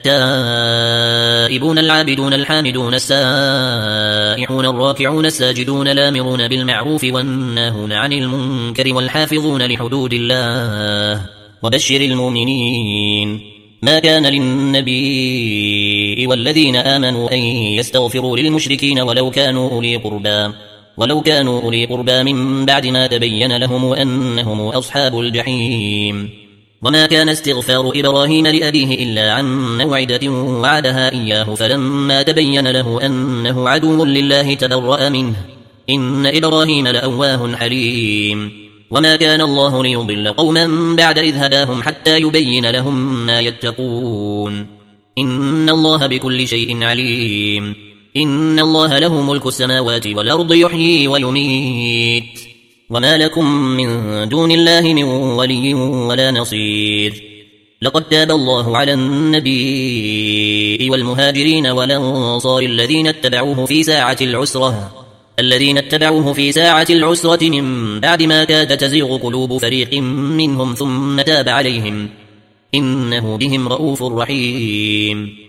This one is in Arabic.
التائبون العابدون الحامدون السائحون الراكعون الساجدون الآمرون بالمعروف والناهون عن المنكر والحافظون لحدود الله وبشر المؤمنين. ما كان للنبي والذين آمنوا أن يستغفروا للمشركين ولو كانوا أولي قربى من بعد ما تبين لهم أنهم أصحاب الجحيم. وما كان استغفار إبراهيم لأبيه إلا عن موعدة وعدها إياه فلما تبين له أنه عدو لله تبرأ منه إن إبراهيم لأواه حليم. وما كان الله ليضل قوما بعد إذ هداهم حتى يبين لهم ما يتقون إن الله بكل شيء عليم. إن الله له ملك السماوات والأرض يحيي ويميت وما لكم من دون الله من ولي ولا نصير. لقد تاب الله على النبي والمهاجرين والأنصار الذين اتبعوه في ساعة العسرة من بعد ما كاد تزيغ قلوب فريق منهم ثم تاب عليهم إنه بهم رؤوف رحيم.